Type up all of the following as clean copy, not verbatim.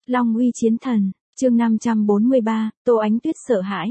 Long uy chiến thần, chương 543, Tô Ánh Tuyết sợ hãi.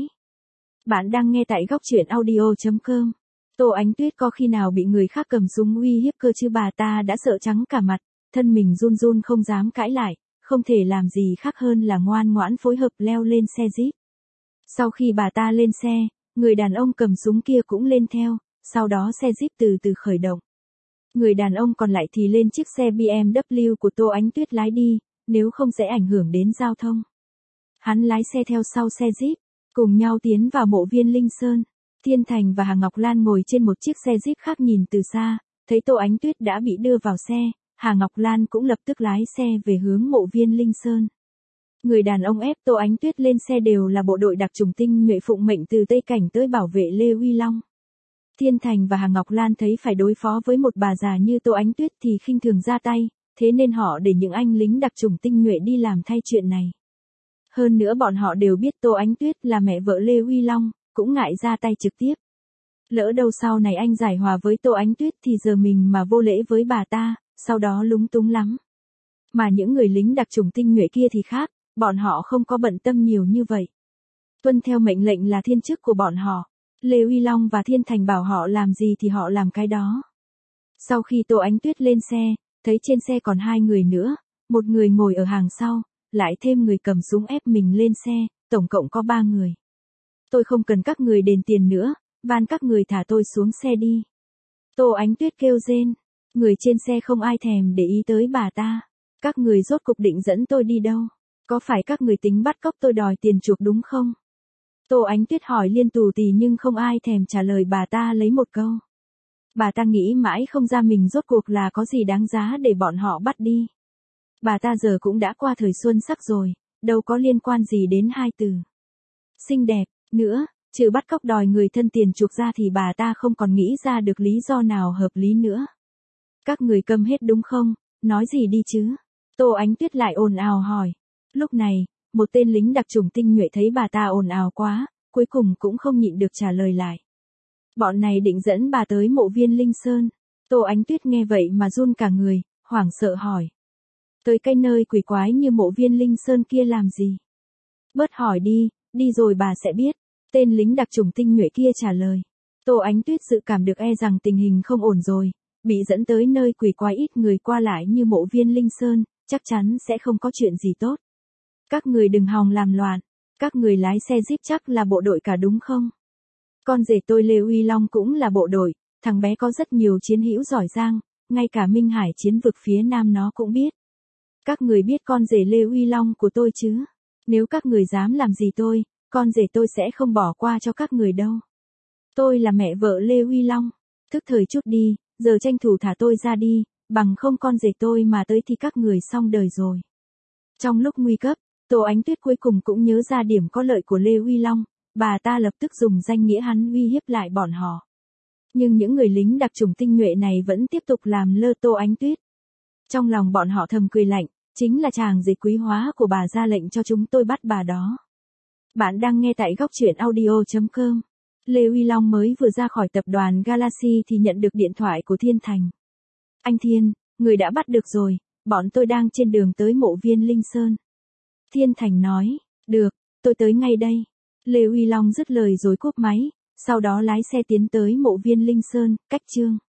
Bạn đang nghe tại góc truyện audio.com. Tô Ánh Tuyết có khi nào bị người khác cầm súng uy hiếp cơ chứ, bà ta đã sợ trắng cả mặt, thân mình run run không dám cãi lại, không thể làm gì khác hơn là ngoan ngoãn phối hợp leo lên xe jeep. Sau khi bà ta lên xe, người đàn ông cầm súng kia cũng lên theo, sau đó xe jeep từ từ khởi động. Người đàn ông còn lại thì lên chiếc xe BMW của Tô Ánh Tuyết lái đi, nếu không sẽ ảnh hưởng đến giao thông. Hắn lái xe theo sau xe jeep, cùng nhau tiến vào mộ viên Linh Sơn. Thiên Thành và Hà Ngọc Lan ngồi trên một chiếc xe jeep khác nhìn từ xa, thấy Tô Ánh Tuyết đã bị đưa vào xe, Hà Ngọc Lan cũng lập tức lái xe về hướng mộ viên Linh Sơn. Người đàn ông ép Tô Ánh Tuyết lên xe đều là bộ đội đặc chủng tinh nhuệ phụng mệnh từ Tây Cảnh tới bảo vệ Lê Uy Long. Thiên Thành và Hà Ngọc Lan thấy phải đối phó với một bà già như Tô Ánh Tuyết thì khinh thường ra tay, thế nên họ để những anh lính đặc chủng tinh nhuệ đi làm thay chuyện này. Hơn nữa bọn họ đều biết Tô Ánh Tuyết là mẹ vợ Lê Uy Long, cũng ngại ra tay trực tiếp. Lỡ đâu sau này anh giải hòa với Tô Ánh Tuyết thì giờ mình mà vô lễ với bà ta, sau đó lúng túng lắm. Mà những người lính đặc chủng tinh nhuệ kia thì khác, bọn họ không có bận tâm nhiều như vậy. Tuân theo mệnh lệnh là thiên chức của bọn họ. Lê Uy Long và Thiên Thành bảo họ làm gì thì họ làm cái đó. Sau khi Tô Ánh Tuyết lên xe, thấy trên xe còn hai người nữa, một người ngồi ở hàng sau, lại thêm người cầm súng ép mình lên xe, tổng cộng có 3 người. Tôi không cần các người đền tiền nữa, van các người thả tôi xuống xe đi. Tô Ánh Tuyết kêu rên, người trên xe không ai thèm để ý tới bà ta. Các người rốt cục định dẫn tôi đi đâu? Có phải các người tính bắt cóc tôi đòi tiền chuộc đúng không? Tô Ánh Tuyết hỏi liên tù tì nhưng không ai thèm trả lời bà ta lấy một câu. Bà ta nghĩ mãi không ra mình rốt cuộc là có gì đáng giá để bọn họ bắt đi. Bà ta giờ cũng đã qua thời xuân sắc rồi, đâu có liên quan gì đến hai từ xinh đẹp nữa, trừ bắt cóc đòi người thân tiền chuộc ra thì bà ta không còn nghĩ ra được lý do nào hợp lý nữa. Các người câm hết đúng không, nói gì đi chứ? Tô Ánh Tuyết lại ồn ào hỏi. Lúc này, một tên lính đặc chủng tinh nhuệ thấy bà ta ồn ào quá, cuối cùng cũng không nhịn được trả lời lại. Bọn này định dẫn bà tới mộ viên Linh Sơn. Tô Ánh Tuyết nghe vậy mà run cả người, hoảng sợ hỏi. Tới cái nơi quỷ quái như mộ viên Linh Sơn kia làm gì? Bớt hỏi đi, đi rồi bà sẽ biết. Tên lính đặc chủng tinh nhuệ kia trả lời. Tô Ánh Tuyết dự cảm được rằng tình hình không ổn rồi, bị dẫn tới nơi quỷ quái ít người qua lại như mộ viên Linh Sơn, chắc chắn sẽ không có chuyện gì tốt. Các người đừng hòng làm loạn, các người lái xe jeep chắc là bộ đội cả đúng không? Con rể tôi Lê Uy Long cũng là bộ đội, thằng bé có rất nhiều chiến hữu giỏi giang, ngay cả Minh Hải chiến vực phía Nam nó cũng biết. Các người biết con rể Lê Uy Long của tôi chứ? Nếu các người dám làm gì tôi, con rể tôi sẽ không bỏ qua cho các người đâu. Tôi là mẹ vợ Lê Uy Long, thức thời chút đi, giờ tranh thủ thả tôi ra đi, bằng không con rể tôi mà tới thì các người xong đời rồi. Trong lúc nguy cấp, Tô Ánh Tuyết cuối cùng cũng nhớ ra điểm có lợi của Lê Uy Long, bà ta lập tức dùng danh nghĩa hắn uy hiếp lại bọn họ. Nhưng những người lính đặc chủng tinh nhuệ này vẫn tiếp tục làm lơ Tô Ánh Tuyết. Trong lòng bọn họ thầm cười lạnh, chính là chàng rể quý hóa của bà ra lệnh cho chúng tôi bắt bà đó. Bạn đang nghe tại góc truyện audio.com. Lê Uy Long mới vừa ra khỏi tập đoàn Galaxy thì nhận được điện thoại của Thiên Thành. Anh Thiên, người đã bắt được rồi, bọn tôi đang trên đường tới mộ viên Linh Sơn. Thiên Thành nói, được, tôi tới ngay đây. Lê Uy Long dứt lời rồi cúp máy, sau đó lái xe tiến tới mộ viên Linh Sơn, cách Chương